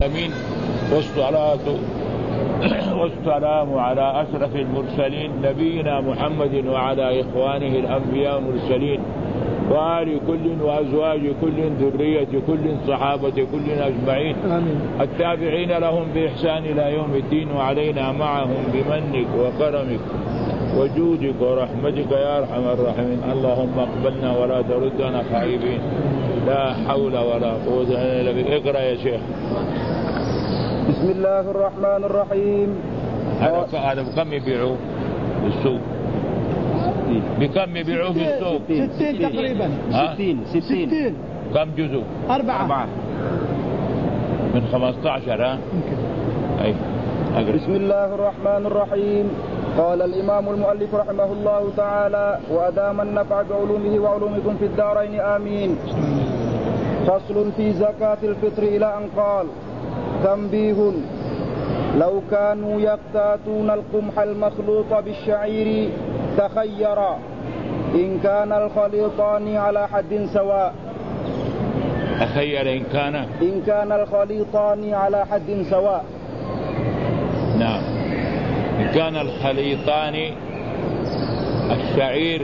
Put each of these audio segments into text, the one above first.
العالمين، والسلام على أشرف المرسلين نبينا محمد وعلى إخوانه الأنبياء المرسلين وآل كل وأزواج كل ذرية كل صحابة كل أجمعين التابعين لهم بإحسان إلى يوم الدين، وعلينا معهم بمنك وكرمك وجودك ورحمتك يا أرحم الراحمين. اللهم اقبلنا ولا تردنا خائبين، لا حول ولا قوة إلا بالله. اقرأ يا شيخ. بسم الله الرحمن الرحيم. هذا بكم يبيعوه في السوق؟ بكم يبيعوه في السوق؟ 60 تقريبا. 60. كم جزء؟ 4 من 15. ها أي. بسم الله الرحمن الرحيم. قال الإمام المؤلف رحمه الله تعالى: وأدام النفع بعلومه وعلومكم في الدارين آمين. فصل في زكاة الفطر إلى أن قال: تنبيه: لو كانوا يقتاتون القمح المخلوط بالشعير تخيرا إن كان الخليطان على حد سواء. تخير إن كان الخليطان على حد سواء. نعم. إن كان الخليطان الشعير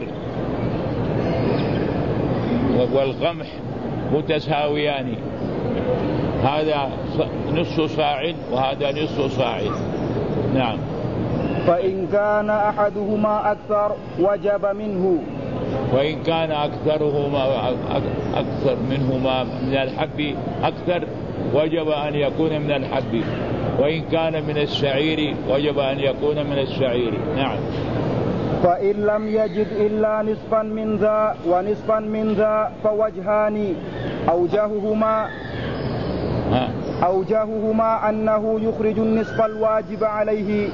والقمح متساويان، هذا نصف صاع وهذا نصف صاع. نعم. فإن كان أحدهما أكثر وجب منه، وإن كان أكثر منهما من الحب أكثر وجب أن يكون من الحب، وإن كان من الشعير وجب أن يكون من الشعير. نعم. فإن لم يجد إلا نصفا من ذا ونصفا من ذا فوجهان. أوجههما أنه يخرج النصف الواجب عليه،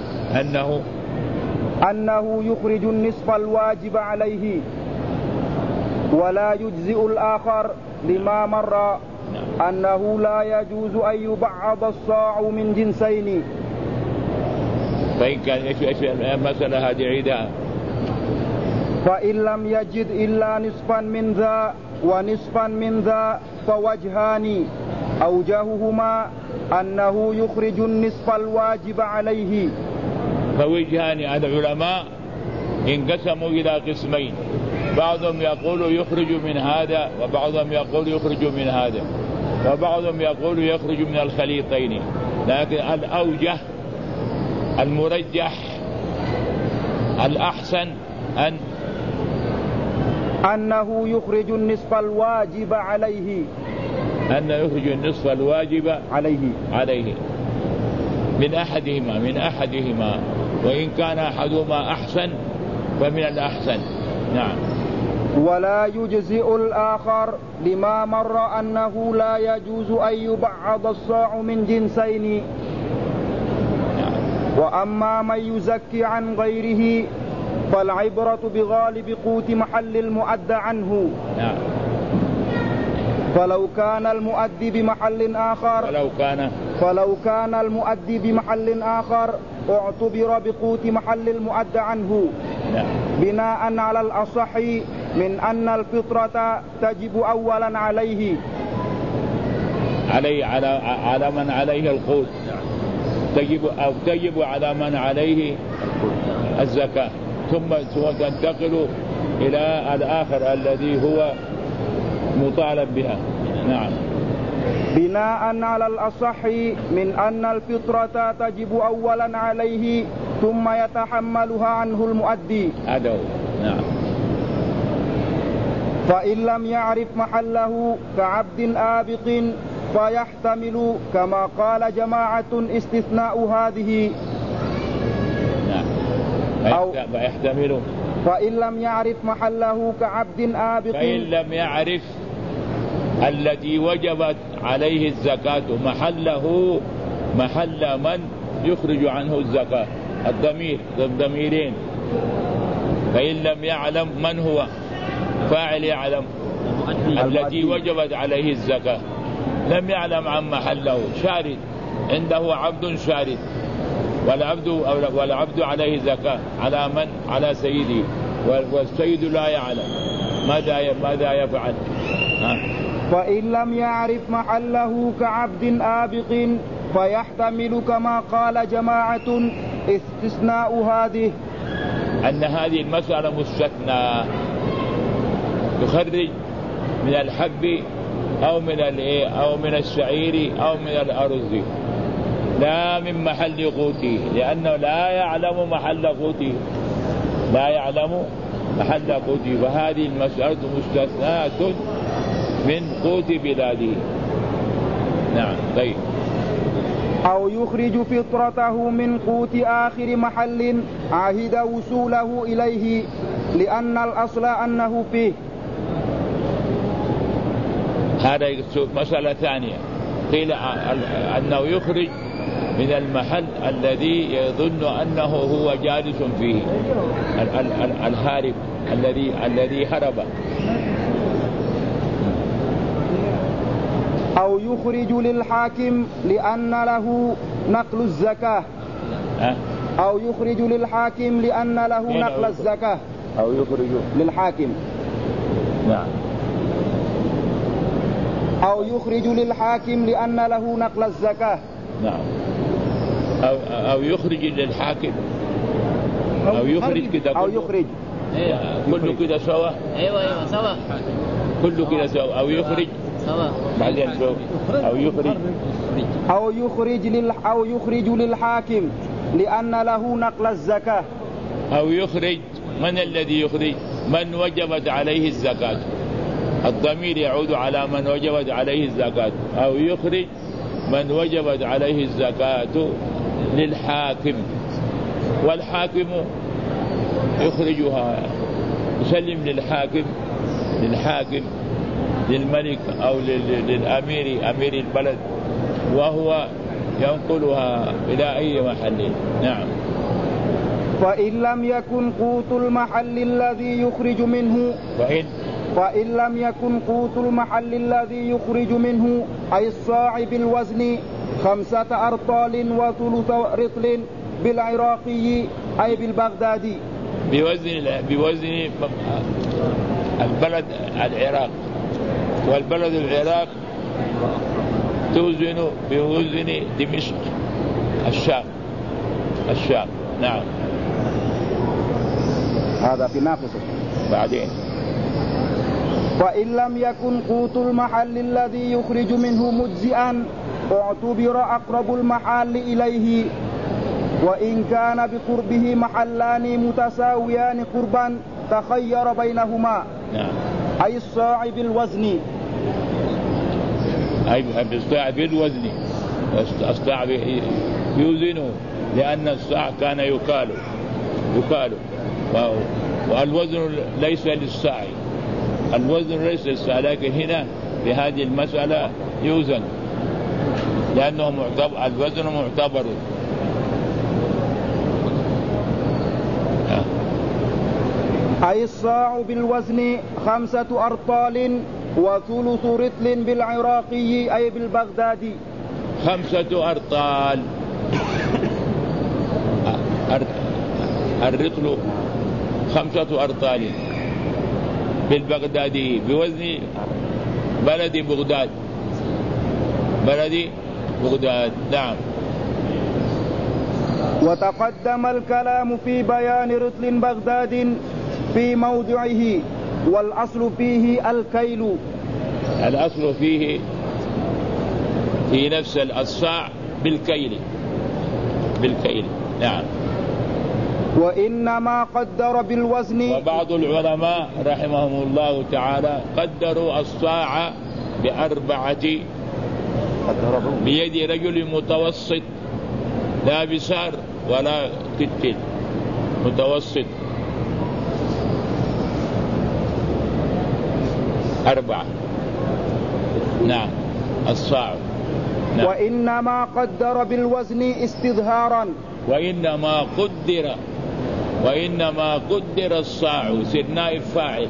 أنه يخرج النصف الواجب عليه ولا يجزئ الآخر لما مر أنه لا يجوز أن يبعض الصاع من جنسين. فإن كان المسألة هذه عيدها. فإن لم يجد إلا نصفا من ذا ونصفا من ذا فوجهان. أوجههما أنه يخرج النصف الواجب عليه. فوجهان العلماء انقسموا إلى قسمين، بعضهم يقول يخرج من هذا وبعضهم يقول يخرج من هذا وبعضهم يقول يخرج من الخليطين، لكن الأوجه المرجح الأحسن أنه يخرج النصف الواجب عليه، أنه يخرج النصف الواجب عليه من أحدهما وإن كان أحدهما أحسن فمن الأحسن. نعم. ولا يجزئ الآخر لما مر أنه لا يجوز أن يبعض الصاع من جنسين. نعم. وأما من يزكي عن غيره فالعبرة بغالب قوت محل المؤدى عنه. نعم. فلو كان المؤدي بمحل آخر اعتبر بقوت محل المؤدى عنه. نعم. بناء على الأصح من أن الفطرة تجب أولا عليه على من عليه القوت، تجب على من عليه الزكاة، ثم تنتقل إلى الآخر الذي هو مطالب بها. نعم. بناء على الأصح من أن الفطرة تجب أولا عليه ثم يتحملها عنه المؤدي. هذا. نعم. فإن لم يعرف محله كعبد آبق فيحتمل كما قال جماعة استثناء هذه. نعم. فيحتمل. فإن لم يعرف محله كعبد آبق، فإن لم يعرف الذي وجبت عليه الزكاة محل من يخرج عنه الزكاة، الضميرين. فإن لم يعلم من هو فاعل، يعلم الذي وجبت عليه الزكاة، لم يعلم عن محله، شارد عنده عبد شارد، والعبد عليه زكاة على من؟ على سيده، والسيد لا يعلم ماذا يفعل. فإن لم يعرف محله كعبد آبق فيحتمل كما قال جماعة استثناء هذه أن هذه المسألة مستثنى، يخرج من الحب أو من الشعير أو من الأرز، لا من محل قوته، لأنه لا يعلم محل قوته، لا يعلم محل قوته، فهذه المسألة مستثناة من قوت بلاده. نعم. طيب. أو يخرج فطرته من قوت آخر محل عهد وصوله إليه لأن الأصل أنه فيه. هذا مسألة ثانية، قيل أنه يخرج من المحل الذي يظن أنه هو جالس فيه، الهارب الذي هرب. أو يخرج للحاكم لأن له نقل الزكاة. أو يخرج للحاكم لأن له نقل الزكاة. أو يخرج للحاكم. نعم. أو يخرج للحاكم لأن له نقل الزكاة. نعم. أو يخرج للحاكم، أو يخرج كده، أو يخرج كله كده سوا. أيوة سوا، كله كده سوا. أو يخرج سوا بعدين سوا. أو يخرج للحاكم لأن له نقل الزكاة. أو يخرج، من الذي يخرج؟ من وجبت عليه الزكاة، الضمير يعود على من وجبت عليه الزكاة. أو يخرج من وجبت عليه الزكاة للحاكم، والحاكم يخرجها، يسلم للحاكم للملك أو للأمير، أمير البلد، وهو ينقلها إلى أي محل. نعم. فإن لم يكن قوت المحل الذي يخرج منه فإن لم يكن قوت المحل الذي يخرج منه أي الصاع بالوزن 5 أرطال وثلث رطل بالعراقي أي بالبغدادي، بوزن البلد العراق، والبلد العراق توزن بوزن دمشق الشام. نعم. هذا في ناقصه. بعدين فإن لم يكن قوت المحل الذي يخرج منه مجزئا اعتبر أقرب المحال إليه، وإن كان بقربه محلان متساويان قربا تخير بينهما. نعم. أي الصاع بالوزن، أي بالصاع بالوزن، الصاع يوزنه، لأن الصاع كان يكال، والوزن ليس للصاع، الوزن ليس للصاع، لكن هنا في هذه المسألة يوزن، لأنه الوزن معتبر. أي الصاع بالوزن 5 أرطال وثلث رطل بالعراقي أي بالبغدادي. 5 أرطال، الرطل 5 أرطال بالبغدادي بوزن بلد بغداد. نعم. وتقدم الكلام في بيان رطل بغداد في موضعه، والأصل فيه الكيل. الأصل فيه في نفس الصاع بالكيل. نعم. وإنما قدر بالوزن. وبعض العلماء رحمهم الله تعالى قدروا الصاع ب4 بيد رجل متوسط، لا بسار ولا تتل، متوسط 4. نعم. الصاع. نعم. وإنما قدر بالوزن استظهارا. وإنما قدر الصاع، يصير نائب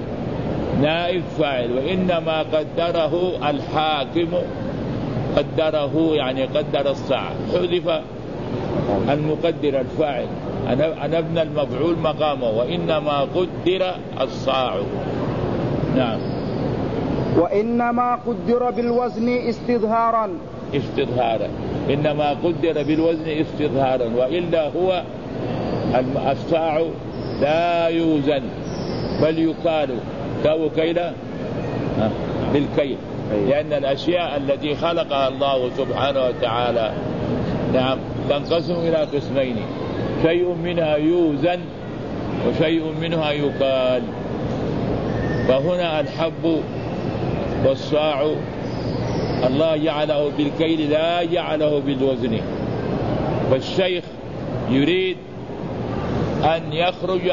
فاعل. وإنما قدره الحاكم، قدره يعني قدر الصاع، حذف المقدر الفاعل، أنا ابن المفعول مقامه، وإنما قدر الصاع. نعم. وإنما قدر بالوزن استظهارا استظهارا، إنما قدر بالوزن استظهارا، وإلا هو الصاع لا يوزن بل يقال كيلا بالكيل، لأن الأشياء التي خلقها الله سبحانه وتعالى نعم تنقسم إلى قسمين، شيء منها يوزن وشيء منها يقال. فهنا الحب والصاع الله جعله بالكيل لا جعله بالوزن. فالشيخ يريد أن يخرج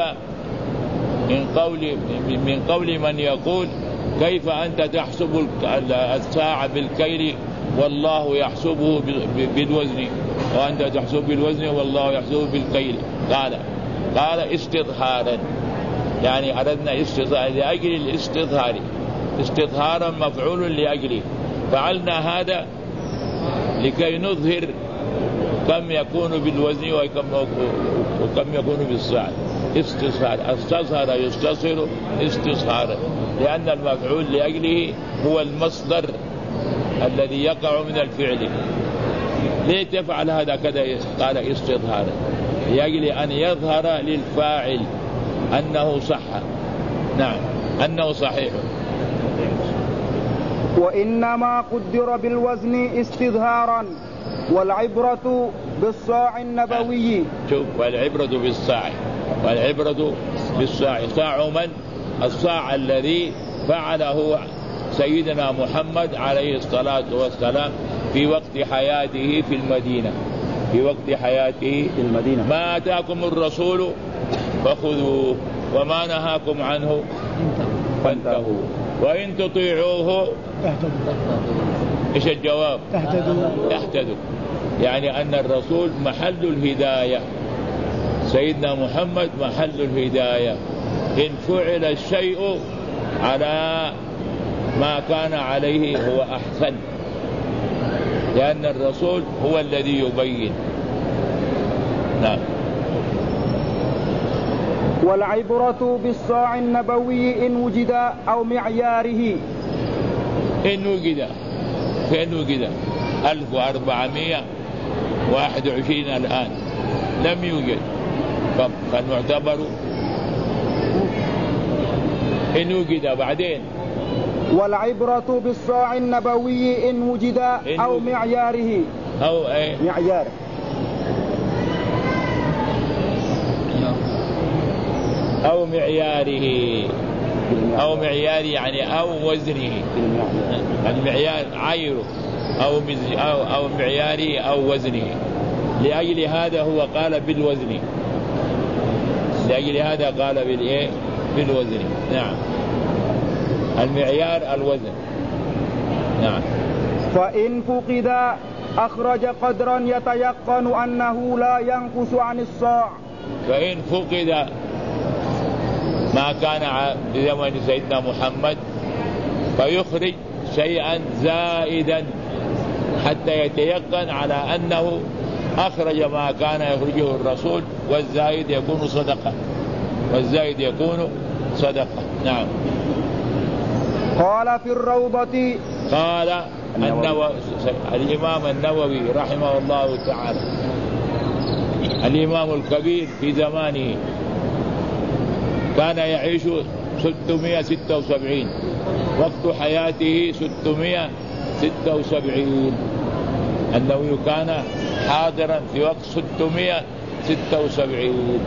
من قول من يقول كيف أنت تحسب الساعة بالكيل والله يحسبه بالوزن، وأنت تحسب بالوزن والله يحسبه بالكيل. قال استظهارا، يعني أردنا استظهار لأجل الاستظهار، استظهارا مفعول لأجله، فعلنا هذا لكي نظهر كم يكون بالوزن وكم يكون بالساعة. استصهار، استصهر يستصهر استصهارا، لأن المفعول لأجله هو المصدر الذي يقع من الفعل. ليه تفعل هذا كذا؟ قال استظهارا، لأجل أن يظهر للفاعل أنه صح، نعم أنه صحيح. وإنما قدر بالوزن استظهارا، والعبرة بالصاع النبوي. شوف، والعبرة بالصاع، والعبرة بالصاع. صاع من؟ الصاع الذي فعله سيدنا محمد عليه الصلاة والسلام في وقت حياته في المدينة، في وقت حياته في المدينة. ما آتاكم الرسول فخذوه وما نهاكم عنه فانتهوا وإن تطيعوه إيش الجواب؟ تهتدوا. يعني أن الرسول محل الهداية، سيدنا محمد محل الهداية. إن فعل الشيء على ما كان عليه هو أحسن، لأن الرسول هو الذي يبين. نعم. والعبرة بالصاع النبوي إن وجد أو معياره. إن وجد، فإن وجد 1421 الآن لم يوجد، فالمعتبر إن وجد. بعدين والعبرة بالصاع النبوي إن وجد أو معياره، أو أي معياره، أو معياره، أو معيار يعني أو وزنه. المعيار عيره أو معياره أو وزنه. لأجل هذا هو قال بالوزن، لأجل هذا قال بالإيه؟ بالوزن. نعم، المعيار الوزن. نعم. فإن فقد أخرج قدرا يتيقن أنه لا ينقص عن الصاع. فإن فقد ما كان بزمن سيدنا محمد فيخرج شيئا زائدا حتى يتيقن على أنه أخرج ما كان يخرجه الرسول، والزائد يكون صدقة، والزائد يكون صدقة. نعم. قال في الروضة، قال الإمام النووي رحمه الله تعالى، الإمام الكبير في زمانه، كان يعيش 676، وقت حياته 676. النووي كان حاضرا في وقت 676.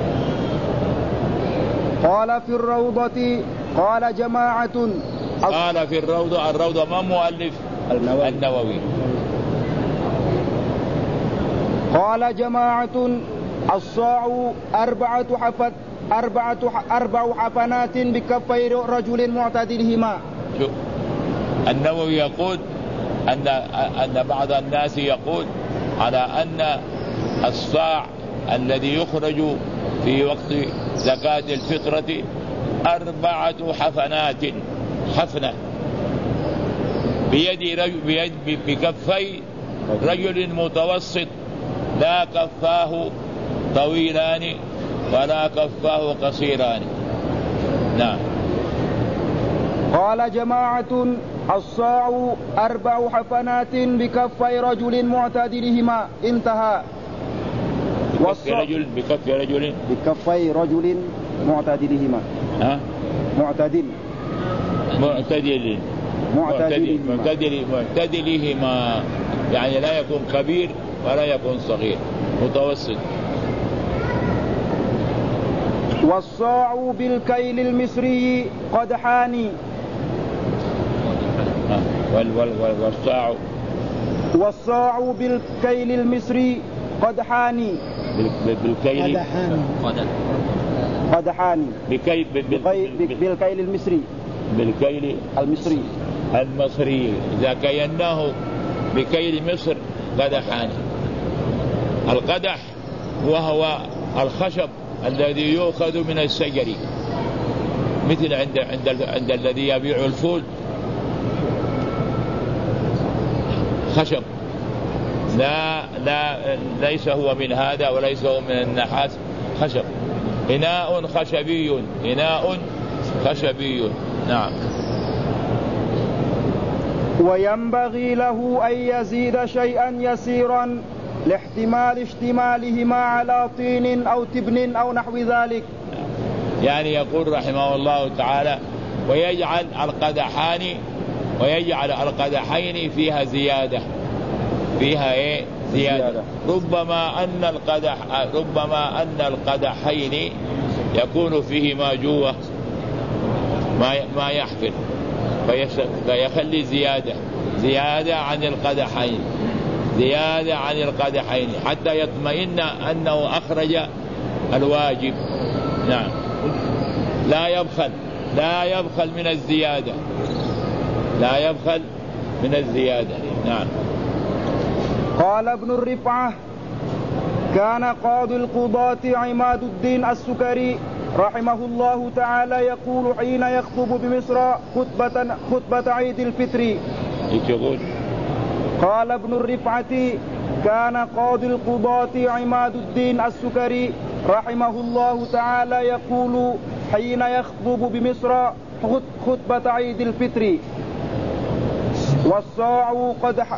قال في الروضة، قال جماعة، قال في الروضة. الروضة ما مؤلف؟ النووي. قال جماعة الصاع أربع حفنات بكفي رجل معتدلهما. شوف، النووي يقول أن بعض الناس يقول على أن الصاع الذي يخرج في وقت زكاة الفطرة 4 حفنات، حفنة بكفي رجل متوسط، لا كفاه طويلان ولا كفاه قصيران. نعم. قال جماعة الصاع 4 حفنات بكفي رجل معتدلهما. انتهى. بكفي رجل معتدلهما. معتدلهما يعني لا يكون كبير ولا يكون صغير، متوسط. والصاع بالكيل المصري قدحان. والصاع بالكيل المصري قدحان. قدحان بالكيل المصري. بالكيل المصري إذا كيناه بكيل مصر قدحان. القدح وهو الخشب الذي يؤخذ من الشجر، مثل عند الذي يبيع الفول خشب، ليس هو من هذا وليس هو من النحاس، خشب. إناء خشبي. نعم. وينبغي له أن يزيد شيئا يسيرا لاحتمال اشتمالهما على طين أو تبن أو نحو ذلك. يعني يقول رحمه الله تعالى ويجعل القدحين فيها زيادة. ربما أن القدحين يكون فيهما جوه ما يحفل، فيخلي زيادة عن القدحين حتى يطمئن أنه أخرج الواجب. نعم. لا يبخل من الزيادة. نعم. قال ابن الرفعة: كان قاضي القضاة عماد الدين السكري رحمه الله تعالى يقول حين يخطب بمصر خطبة عيد الفطر. قال ابن الرفعة: كان قاضي القضاة عماد الدين السكري رحمه الله تعالى يقول حين يخطب بمصر خطبة عيد الفطر: والصاع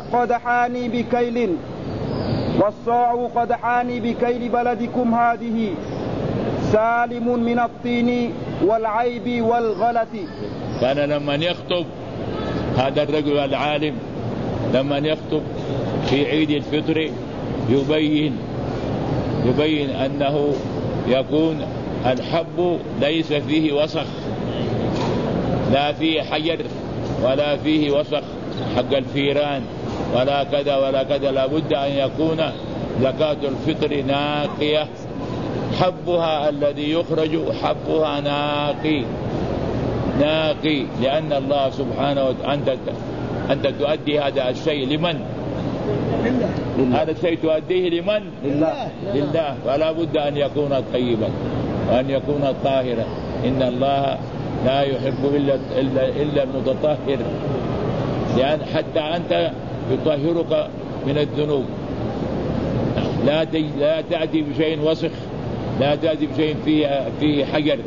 قدحان بكيل بلدكم هذه سالم من الطين والعيب والغلط. كان لما يخطب هذا الرجل العالم لما يخطب في عيد الفطر يبين أنه يكون الحب ليس فيه وسخ، لا فيه حجر ولا فيه وسخ حق الفيران ولا كذا. لابد أن يكون زكاة الفطر ناقية، حبها الذي يخرج حبها ناقي، لأن الله سبحانه وتعالى أنت تؤدي هذا الشيء لمن؟ هذا الشيء تؤديه لمن؟ لله. فلا بد أن يكون طيبا وأن يكون طاهرا. إن الله لا يحب إلا المتطهر، لأن حتى أنت يطهرك من الذنوب. لا تأتي بشيء وسخ، لا تأتي بشيء فيه حجر.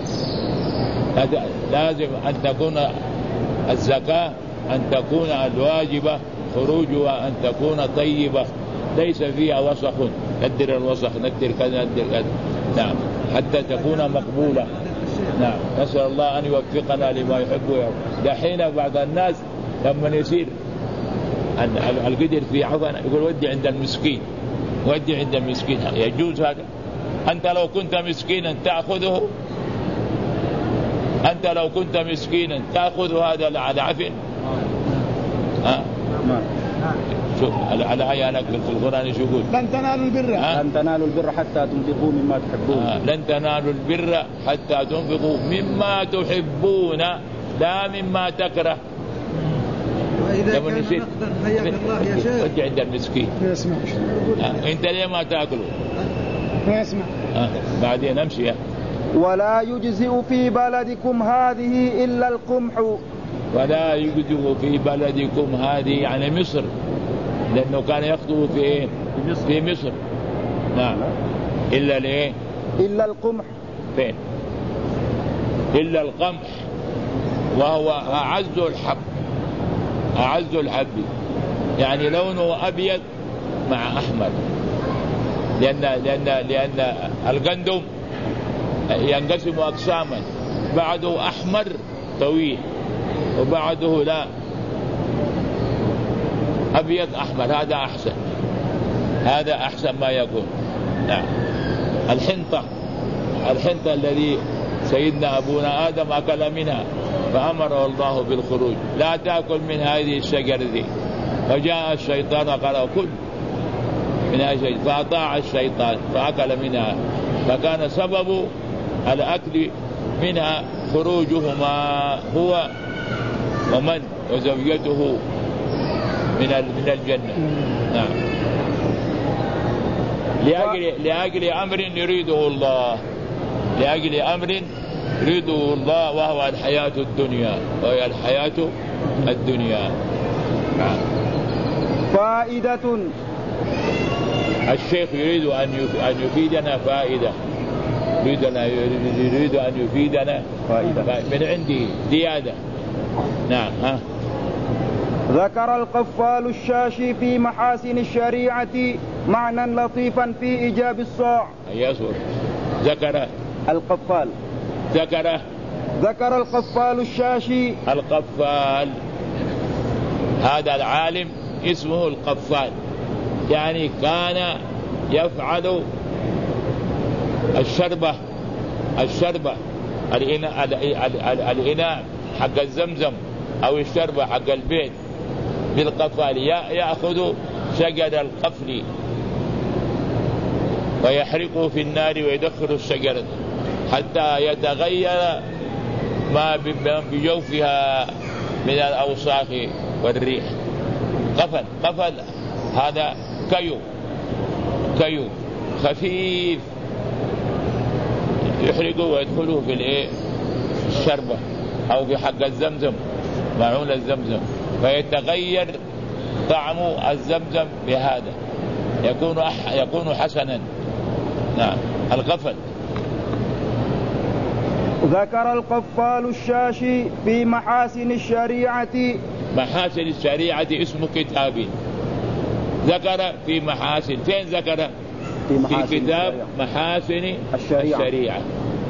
لازم أن تكون الزكاة أن تكون الواجبة خروجها أن تكون طيبة ليس فيها وسخ، ندر الوسخ ندر كذا. نعم، حتى تكون مقبولة. نعم، نسأل الله أن يوفقنا لما يحب ويرضى. دحين بعض الناس لما يصير القدر في عظم يقول ودي عند المسكين، يجوز هذا؟ أنت لو كنت مسكينا تأخذ هذا العفن. شوف على عيالك في القرآن شو يقول؟ لن تنالوا البر حتى تنفقوا مما تحبون. لن تنالوا البر حتى تنفقوا مما تحبون لا مما تكره. وإذا كان نقدا حياك الله يا شيخ ودي عند المسكين. ما يسمع. أنت ليه ما تأكله؟ ما يسمع. بعدين أمشي. ولا يجزئ في بلدكم هذه إلا القمح. ولا يجزئ في بلدكم هذه يعني مصر، لأنه كان يخطب في مصر. نعم. إلا ليه؟ إلا القمح. فين؟ إلا القمح وهو أعز الحب أعز الحب، يعني لونه أبيض مع أحمر، لأن القندم ينقسم أقساما، بعده أحمر طويل وبعده لا أبيض أحمر، هذا أحسن، هذا أحسن ما يكون. نعم. الحنطة الذي سيدنا أبونا آدم أكل منها فأمره الله بالخروج، لا تأكل من هذه الشجرة دي، فجاء الشيطان قال كل من هذه الشجرة، فأطاع الشيطان فأكل منها، فكان سبب الأكل منها خروجهما هو ومن وزوجته من الجنة. نعم. لأجل أمر يريده الله، لأجل أمر يريده الله، وهو الحياة الدنيا، وهي الحياة الدنيا. فائدة. الشيخ يريد أن يفيدنا فائدة، يريد أن يفيدنا فائدة من عنده زيادة. نعم. ذكر القفال الشاشي في محاسن الشريعة معنى لطيفا في إيجاب الصاع. يسر. ذكر القفال الشاشي. القفال هذا العالم اسمه القفال، يعني كان يفعل الشربة الإناء حق الزمزم أو الشربة حق البيت بالقفال، يأخذ شجر القفل ويحرقه في النار ويدخل الشجرة حتى يتغير ما بجوفها من الأوساخ والريح. قفل هذا كيو خفيف يحرقه ويدخله في الشربة أو في حق الزمزم، معون الزمزم، فيتغير طعم الزمزم بهذا، يكون حسنا. نعم. القفل. ذكر القفال الشاشي في محاسن الشريعة. محاسن الشريعة اسم كتاب، ذكر في محاسن، فين ذكر؟ في كتاب محاسن الشريعة.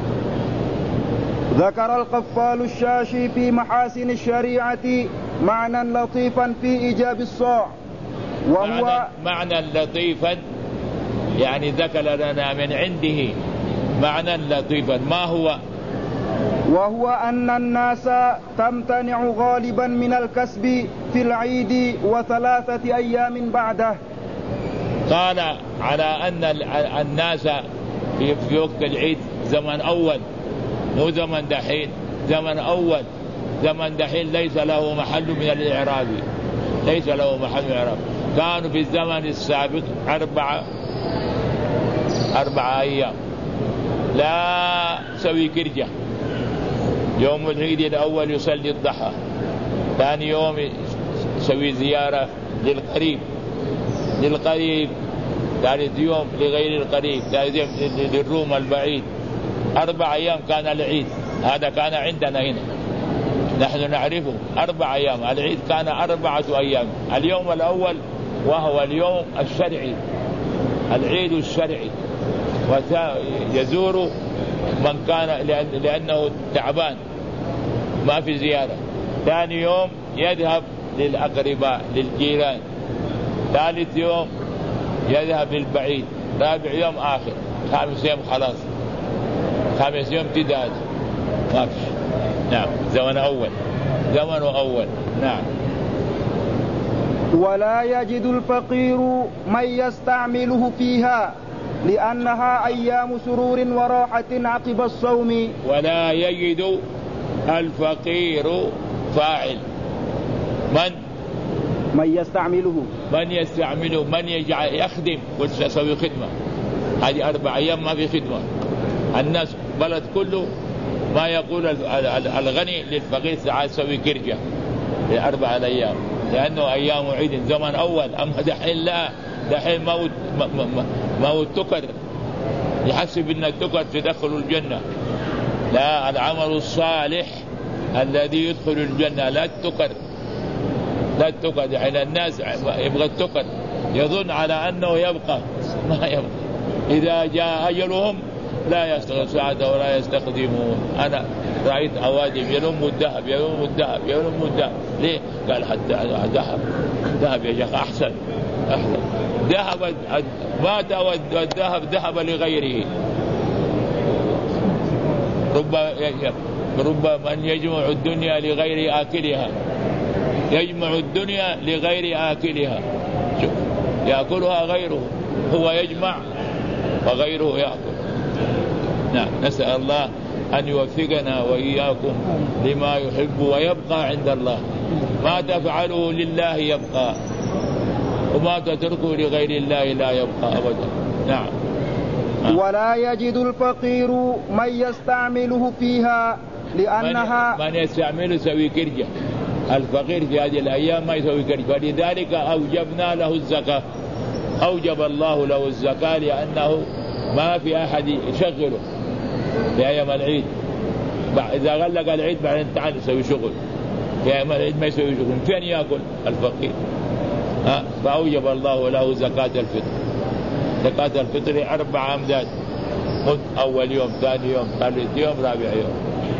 ذكر القفال الشاشي في محاسن الشريعة معنى لطيفا في إيجاب الصاع، وهو معنى لطيفا، يعني ذكر لنا من عنده معنى لطيفا. ما هو؟ وهو أن الناس تمتنع غالبا من الكسب في العيد و3 أيام بعده. قال على أن الناس في وقت العيد زمن أول، مو زمن دحين، زمن أول، زمن دحين ليس له محل من الإعراب، ليس له محل من الإعراب. كانوا في الزمن السابق 4 أيام، لا سوي كرجة. يوم العيد الأول يصلي الضحى، ثاني يوم يسوي زيارة للقريب، ثالث يوم لغير القريب، ثالث يوم للروم البعيد. 4 أيام كان العيد، هذا كان عندنا هنا نحن نعرفه 4 أيام. العيد كان 4 أيام. اليوم الأول وهو اليوم الشرعي، العيد الشرعي، ويزور من كان لأنه تعبان ما في زيارة. ثاني يوم يذهب للأقرباء للجيران، ثالث يوم يذهب للبعيد، رابع يوم آخر، 5 يوم خلاص، 5 يوم امتداد ما في. نعم. زمن أول. نعم. ولا يجد الفقير من يستعمله فيها لأنها أيام سرور وراحة عقب الصوم. ولا يجد الفقير فاعل من يستعمله، من يجعل يخدم ويسوي خدمة. هذه 4 أيام ما في خدمة. الناس بلد كله ما يقول الغني للفقير ساعات سوي كرجة ل4 أيام، لأنه أيام عيد زمن أول. أما دحين لا، دحين موت تكر، يحسب أن التكر تدخل الجنة. لا، العمل الصالح الذي يدخل الجنة، لا التكر. لا التقد. يعني الناس يبغى التقد، يظن على أنه يبقى، ما يبقى. إذا جاء أجلهم لا يستغل ساعة ولا يستقدمون. أنا رأيت عوادم يلم الذهب يلم الذهب يلم الذهب. ليه؟ قال حتى ذهب يا شيخ أحسن ذهب مات والذهب ذهب لغيره. رب من يجمع الدنيا لغير آكلها، يجمع الدنيا لغير آكلها، يأكلها غيره، هو يجمع وغيره يأكل. نعم، نسأل الله أن يوفقنا وإياكم لما يحب ويبقى عند الله. ما تفعله لله يبقى، وما تتركه لغير الله لا يبقى أبدا. نعم. ولا يجد الفقير من يستعمله فيها لأنها من يستعمله يسوي كرجة. الفقير في هذه الأيام ما يسوي كرجة، فلذلك أوجبنا له الزكاة. أوجب الله له الزكاة لأنه ما في أحد يشغله في أيام العيد. إذا غلق العيد بعدين تعال يسوي شغل، في أيام العيد ما يسوي شغل، فين يأكل الفقير؟ فأوجب الله له زكاة الفطر. زكاة الفطر 4 أمداد، خذ أول يوم، ثاني يوم، ثالث يوم، رابع يوم.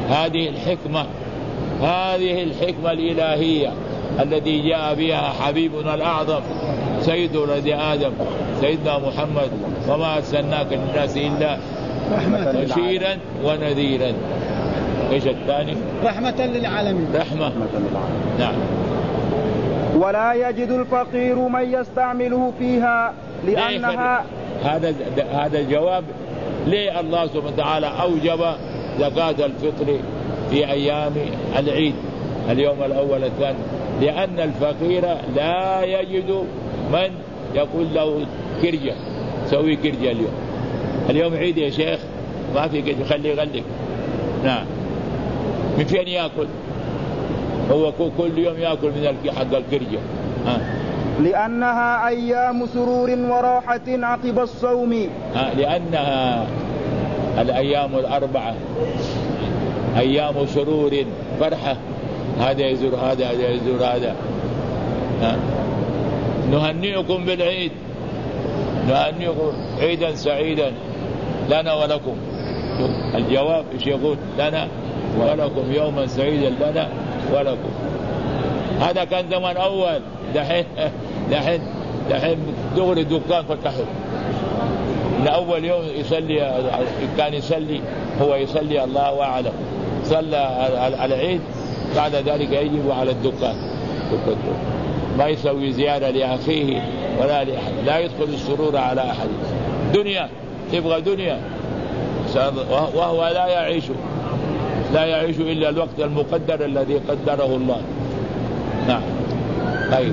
هذه الحكمة الإلهية التي جاء بها حبيبنا الأعظم سيد ولد آدم سيدنا محمد، وما أرسلناك للناس إلا بشيرا ونذيرا. إيش الثاني؟ رحمة للعالمين. رحمة. نعم. ولا يجد الفقير من يستعمله فيها لأنها هذا الجواب ليه الله سبحانه وتعالى أوجب زكاة الفطر في أيام العيد، اليوم الأول الثاني؟ لأن الفقير لا يجد من يقول له كرجة، سوي كرجة اليوم عيد يا شيخ، ما في كرجة، خليه يغلق. نعم. من فين يأكل؟ هو كل يوم يأكل من حق الكرجة. لأنها أيام سرور وراحة عقب الصوم. لأنها الأيام 4 أيام سرور، فرحة، هذا يزور هذا، هذا يزور هذا. نهنئكم بالعيد، نهنئكم عيدا سعيدا لنا ولكم. الجواب ايش يقول؟ لنا ولكم يوما سعيدا لنا ولكم. هذا كان زمان أول، دحين دغري الدكان فتحوا. لأول يوم يصلي كان يصلي، هو يصلي الله أعلم، صلى على العيد، بعد ذلك يجب على الدكان، ما يسوي زيارة لأخيه ولا لأحد، لا يدخل السرور على أحد. دنيا، يبغى دنيا، وهو لا يعيش إلا الوقت المقدر الذي قدره الله. نعم. طيب.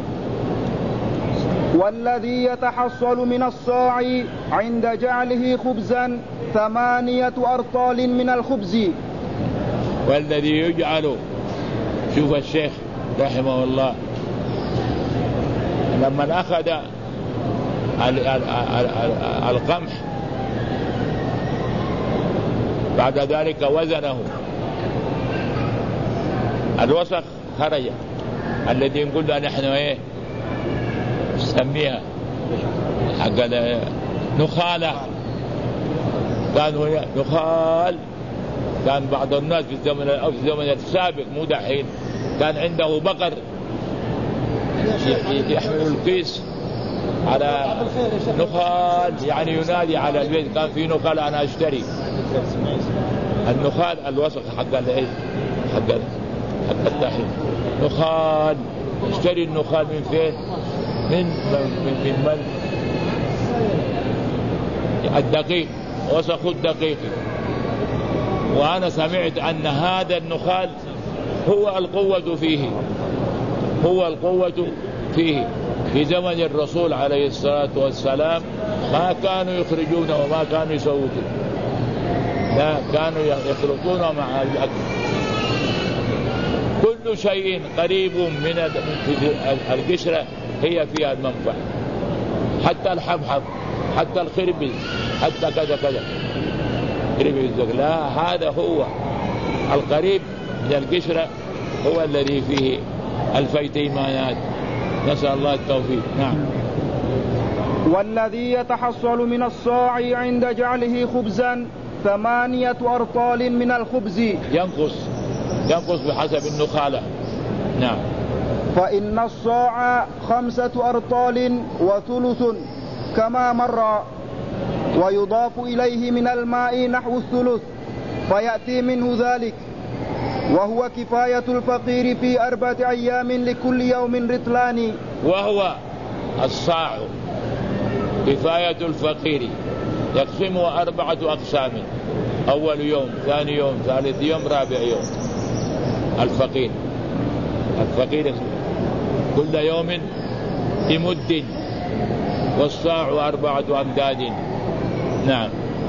والذي يتحصل من الصاع عند جعله خبزا 8 أرطال من الخبز. والذي يجعل، شوف الشيخ رحمه الله لما أخذ القمح بعد ذلك وزنه، الوسخ خرج، الذي نقول نحن نسميها حق نخالة. كانوا نخال، كان بعض الناس في الزمن السابق مو دحين، كان عنده بقر يحمل الكيس على نخال، يعني ينادي على البيت، كان في نخال أنا أشتري. النخال الوسخ حق العيد، حق الطحين، نخال. اشتري النخال من فين؟ من الدقيق، وسخ الدقيق. وأنا سمعت أن هذا النخال هو القوة فيه في زمن الرسول عليه الصلاة والسلام. ما كانوا يخرجون وما كانوا يسوون، لا، كانوا يخلطون مع الأكل. كل شيء قريب من القشرة هي فيها المنفعة، حتى الحبحب، حتى الخربز، حتى كذا. لا، هذا هو القريب من القشرة، هو الذي فيه ألفي تيمانات. نسأل الله التوفيق. نعم. والذي يتحصل من الصاع عند جعله خبزا 8 أرطال من الخبز، ينقص بحسب النخالة. نعم. فإن الصاع 5 أرطال وثلث كما مر، ويضاف إليه من الماء نحو الثلث فيأتي منه ذلك، وهو كفاية الفقير في 4 أيام لكل يوم رطلان. وهو الصاع كفاية الفقير يقسمه 4 أقسام: أول يوم، ثاني يوم، ثالث يوم، رابع يوم. الفقير كل يوم بمد، والصاع 4 أمداد. نعم.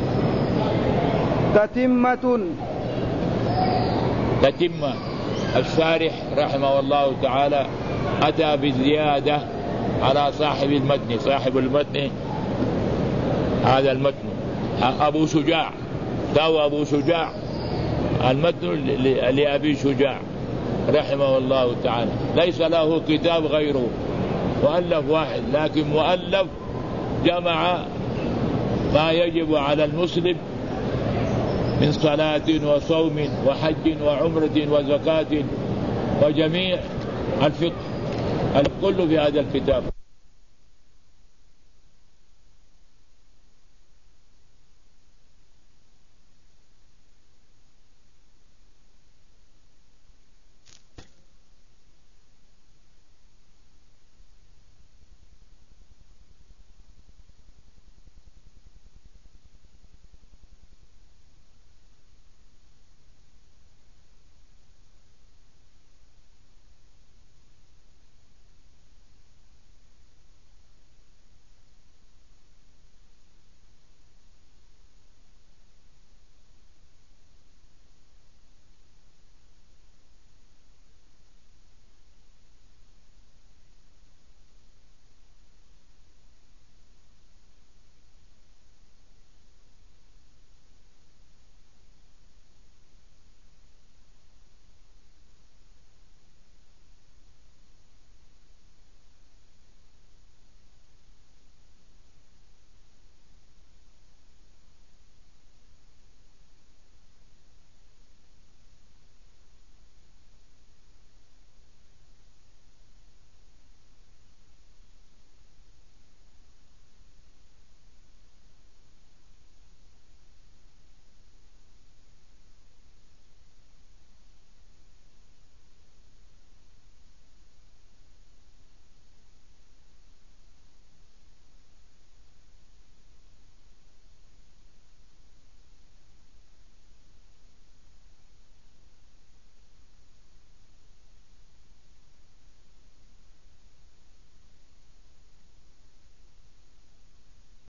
تتمة الشارح رحمه الله تعالى أتى بزيادة على صاحب المتن. هذا المتن أبو شجاع، داو أبو شجاع المتن لأبي شجاع رحمه الله تعالى. ليس له كتاب غيره، مؤلف واحد، لكن مؤلف جمع ما يجب على المسلم من صلاة وصوم وحج وعمرة وزكاة وجميع الفقه، الكل في هذا الكتاب.